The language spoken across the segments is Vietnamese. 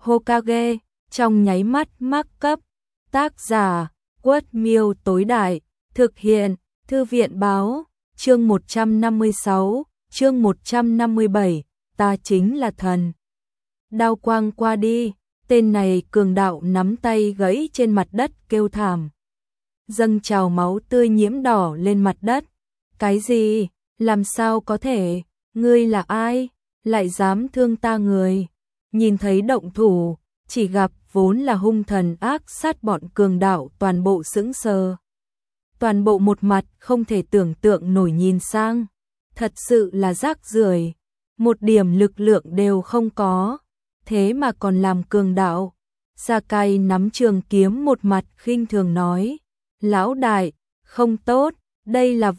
Hokage, trong nháy mắt mắc cấp. Tác giả, Quất Miêu tối đại, thực hiện, Thư viện báo, chương 156, chương 157, ta chính là thần. Đao quang qua đi, tên này cường đạo nắm tay gãy trên mặt đất kêu thảm. Dâng trào máu tươi nhiễm đỏ lên mặt đất. Cái gì? Làm sao có thể? Ngươi là ai? Lại dám thương ta người? Nhìn thấy động thủ, chỉ gặp vốn là hung thần ác sát bọn cường đạo toàn bộ sững sờ. Toàn bộ một mặt không thể tưởng tượng nổi nhìn sang. Thật sự là rác rưởi, một điểm lực lượng đều không có. Thế mà còn làm cường đạo. Sakai nắm trường kiếm một mặt khinh thường nói. Lão đại, không tốt, đây là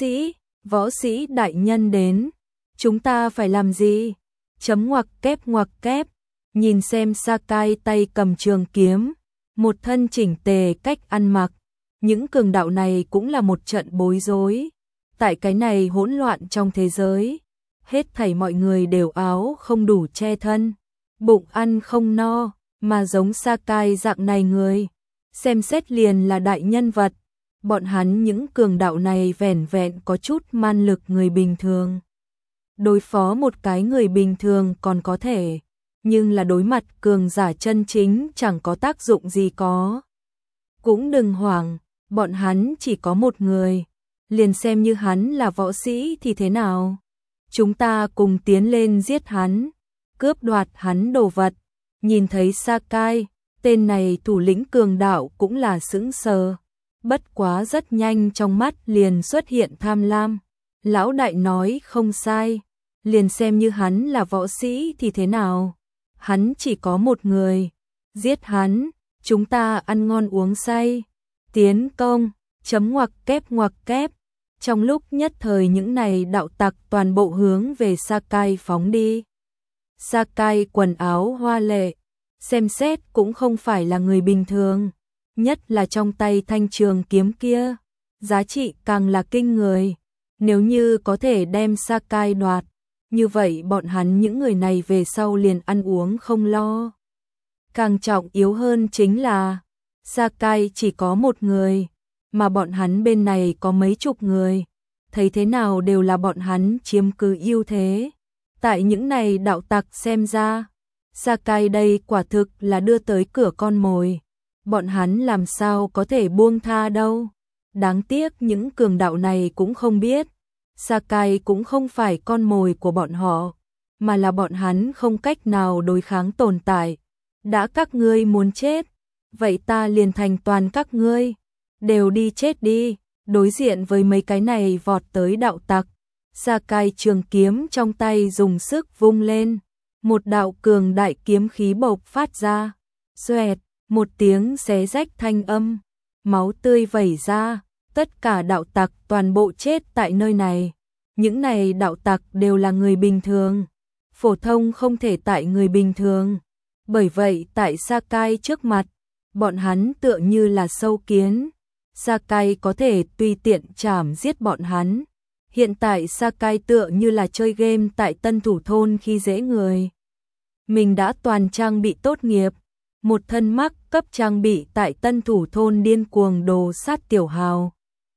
võ sĩ đại nhân đến. Chúng ta phải làm gì? Chấm ngoặc kép. Nhìn xem Sakai tay cầm trường kiếm, một thân chỉnh tề cách ăn mặc. Những cường đạo này cũng là một trận bối rối. Tại cái này hỗn loạn trong thế giới, hết thảy mọi người đều áo không đủ che thân, bụng ăn không no, mà giống Sakai dạng này người, xem xét liền là đại nhân vật. Bọn hắn những cường đạo này vẻn vẹn có chút man lực người bình thường. Đối phó một cái người bình thường còn có thể, nhưng là đối mặt cường giả chân chính chẳng có tác dụng gì có. Cũng đừng hoảng, bọn hắn chỉ có một người, liền xem như hắn là võ sĩ thì thế nào. Chúng ta cùng tiến lên giết hắn, cướp đoạt hắn đồ vật. Nhìn thấy Sakai, tên này thủ lĩnh cường đạo cũng là sững sờ. Bất quá rất nhanh trong mắt liền xuất hiện tham lam. Lão đại nói không sai, liền xem như hắn là võ sĩ thì thế nào. Hắn chỉ có một người, giết hắn, chúng ta ăn ngon uống say. Tiến công, chấm ngoặc kép. Trong lúc nhất thời những này đạo tặc toàn bộ hướng về Sakai phóng đi. Sakai quần áo hoa lệ, xem xét cũng không phải là người bình thường. Nhất là trong tay thanh trường kiếm kia, giá trị càng là kinh người. Nếu như có thể đem Sakai đoạt, như vậy bọn hắn những người này về sau liền ăn uống không lo. Càng trọng yếu hơn chính là Sakai chỉ có một người, mà bọn hắn bên này có mấy chục người. Thấy thế nào đều là bọn hắn chiếm cứ ưu thế. Tại những này đạo tặc xem ra, Sakai đây quả thực là đưa tới cửa con mồi. Bọn hắn làm sao có thể buông tha đâu. Đáng tiếc những cường đạo này cũng không biết, Sakai cũng không phải con mồi của bọn họ, mà là bọn hắn không cách nào đối kháng tồn tại. Đã các ngươi muốn chết, vậy ta liền thành toàn các ngươi, đều đi chết đi. Đối diện với mấy cái này vọt tới đạo tặc, Sakai trường kiếm trong tay dùng sức vung lên, một đạo cường đại kiếm khí bộc phát ra, xoẹt, một tiếng xé rách thanh âm, máu tươi vẩy ra, tất cả đạo tặc toàn bộ chết tại nơi này. Những này đạo tặc đều là người bình thường, phổ thông không thể tại người bình thường. Bởi vậy tại Sakai trước mặt, bọn hắn tựa như là sâu kiến. Sakai có thể tùy tiện chảm giết bọn hắn. Hiện tại Sakai tựa như là chơi game tại Tân Thủ Thôn khi dễ người. Mình đã toàn trang bị tốt nghiệp, một thân mắc cấp trang bị tại Tân Thủ Thôn điên cuồng đồ sát tiểu hào.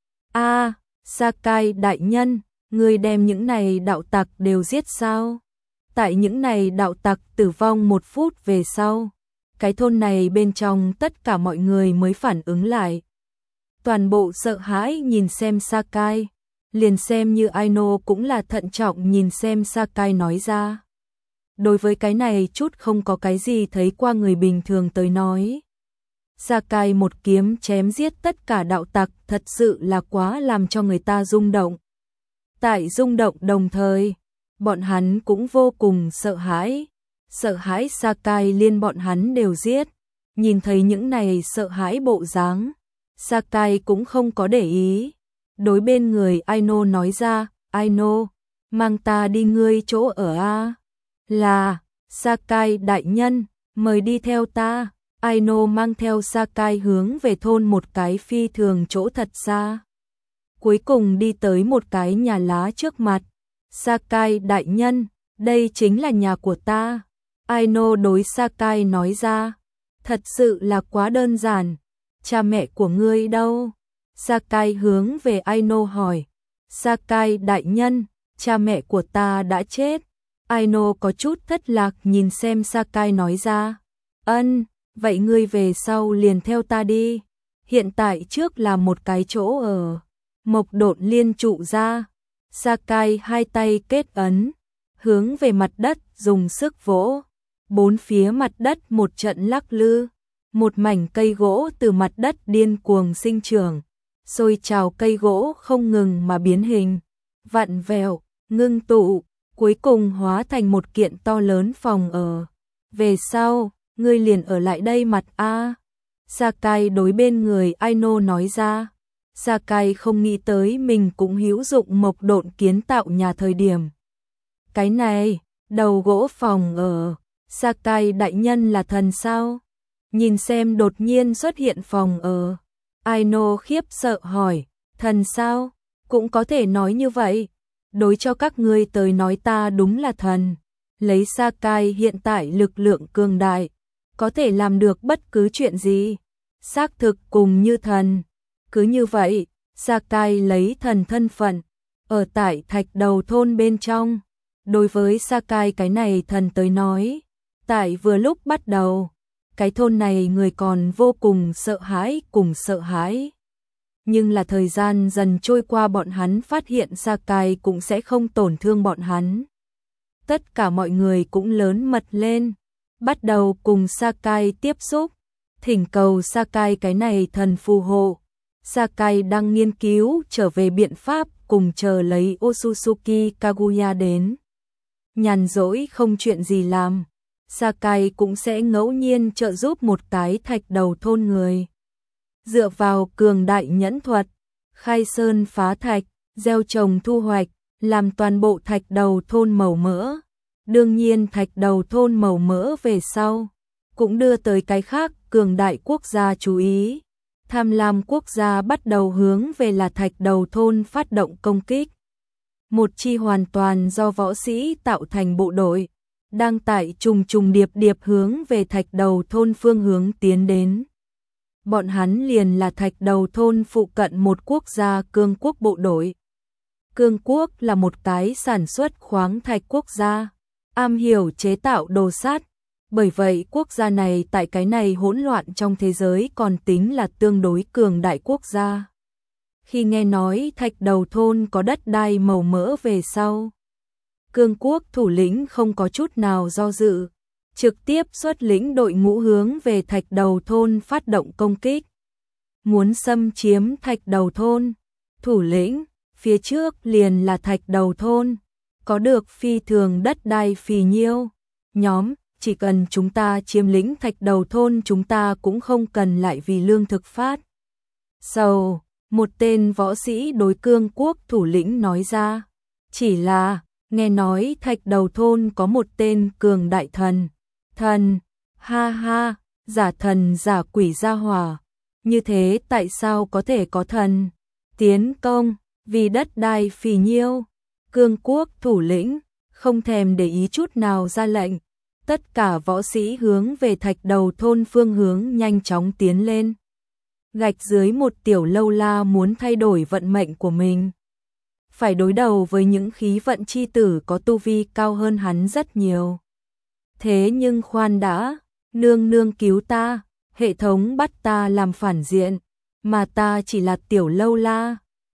Sakai đại nhân, người đem những này đạo tặc đều giết sao? Tại những này đạo tặc tử vong 1 phút về sau, cái thôn này bên trong tất cả mọi người mới phản ứng lại. Toàn bộ sợ hãi nhìn xem Sakai, liền xem như Aino cũng là thận trọng nhìn xem Sakai nói ra. Đối với cái này chút không có cái gì thấy qua người bình thường tới nói. Sakai một kiếm chém giết tất cả đạo tặc thật sự là quá làm cho người ta rung động. Tại rung động đồng thời, bọn hắn cũng vô cùng sợ hãi Sakai liên bọn hắn đều giết. Nhìn thấy những này sợ hãi bộ dáng, Sakai cũng không có để ý. Đối bên người Aino nói ra, Aino, mang ta đi ngươi chỗ ở a. Là, Sakai đại nhân, mời đi theo ta. Aino mang theo Sakai hướng về thôn một cái phi thường chỗ thật xa. Cuối cùng đi tới một cái nhà lá trước mặt. Sakai đại nhân, đây chính là nhà của ta. Aino đối Sakai nói ra. Thật sự là quá đơn giản. Cha mẹ của ngươi đâu? Sakai hướng về Aino hỏi. Sakai đại nhân, cha mẹ của ta đã chết. Aino có chút thất lạc nhìn xem Sakai nói ra. Vậy ngươi về sau liền theo ta đi. Hiện tại trước là một cái chỗ ở. Mộc Độn liên trụ ra. Sakai hai tay kết ấn, hướng về mặt đất dùng sức vỗ. Bốn phía mặt đất một trận lắc lư. Một mảnh cây gỗ từ mặt đất điên cuồng sinh trưởng. Sôi trào cây gỗ không ngừng mà biến hình. Vặn vẹo, ngưng tụ, cuối cùng hóa thành một kiện to lớn phòng ở. Về sau, ngươi liền ở lại đây mặt a. Sakai đối bên người Aino nói ra. Sakai không nghĩ tới mình cũng hữu dụng Mộc Độn kiến tạo nhà thời điểm. Cái này, đầu gỗ phòng ở, Sakai đại nhân là thần sao? Nhìn xem đột nhiên xuất hiện phòng ở. Aino khiếp sợ hỏi, thần sao? Cũng có thể nói như vậy. Đối cho các ngươi tới nói ta đúng là thần. Lấy Sakai hiện tại lực lượng cường đại, có thể làm được bất cứ chuyện gì. Xác thực cùng như thần. Cứ như vậy, Sakai lấy thần thân phận, ở tại Thạch Đầu thôn bên trong. Đối với Sakai cái này thần tới nói, tại vừa lúc bắt đầu, cái thôn này người còn vô cùng sợ hãi. Nhưng là thời gian dần trôi qua bọn hắn phát hiện Sakai cũng sẽ không tổn thương bọn hắn. Tất cả mọi người cũng lớn mật lên, bắt đầu cùng Sakai tiếp xúc, thỉnh cầu Sakai cái này thần phù hộ. Sakai đang nghiên cứu trở về biện pháp cùng chờ lấy Otsutsuki Kaguya đến. Nhàn rỗi không chuyện gì làm, Sakai cũng sẽ ngẫu nhiên trợ giúp một cái Thạch Đầu thôn người. Dựa vào cường đại nhẫn thuật, khai sơn phá thạch, gieo trồng thu hoạch, làm toàn bộ Thạch Đầu thôn màu mỡ. Đương nhiên Thạch Đầu thôn màu mỡ về sau, cũng đưa tới cái khác cường đại quốc gia chú ý. Tham lam quốc gia bắt đầu hướng về là Thạch Đầu thôn phát động công kích. Một chi hoàn toàn do võ sĩ tạo thành bộ đội, đang tại trùng trùng điệp điệp hướng về Thạch Đầu thôn phương hướng tiến đến. Bọn hắn liền là Thạch Đầu thôn phụ cận một quốc gia cương quốc bộ đội. Cương quốc là một cái sản xuất khoáng thạch quốc gia, am hiểu chế tạo đồ sắt. Bởi vậy quốc gia này tại cái này hỗn loạn trong thế giới còn tính là tương đối cường đại quốc gia. Khi nghe nói Thạch Đầu thôn có đất đai màu mỡ về sau, cương quốc thủ lĩnh không có chút nào do dự, trực tiếp xuất lĩnh đội ngũ hướng về Thạch Đầu thôn phát động công kích. Muốn xâm chiếm Thạch Đầu thôn, thủ lĩnh, phía trước liền là Thạch Đầu thôn, có được phi thường đất đai phì nhiêu. Nhóm, chỉ cần chúng ta chiếm lĩnh Thạch Đầu thôn chúng ta cũng không cần lại vì lương thực phát. Một tên võ sĩ đối cương quốc thủ lĩnh nói ra. Chỉ là, nghe nói Thạch Đầu thôn có một tên cường đại thần. Thần, ha ha, giả thần giả quỷ gia hỏa. Như thế tại sao có thể có thần? Tiến công, vì đất đai phì nhiêu. Cương quốc thủ lĩnh, không thèm để ý chút nào ra lệnh. Tất cả võ sĩ hướng về Thạch Đầu thôn phương hướng nhanh chóng tiến lên. Gạch dưới một tiểu lâu la muốn thay đổi vận mệnh của mình. Phải đối đầu với những khí vận chi tử có tu vi cao hơn hắn rất nhiều. Thế nhưng khoan đã, nương nương cứu ta, hệ thống bắt ta làm phản diện, mà ta chỉ là tiểu lâu la.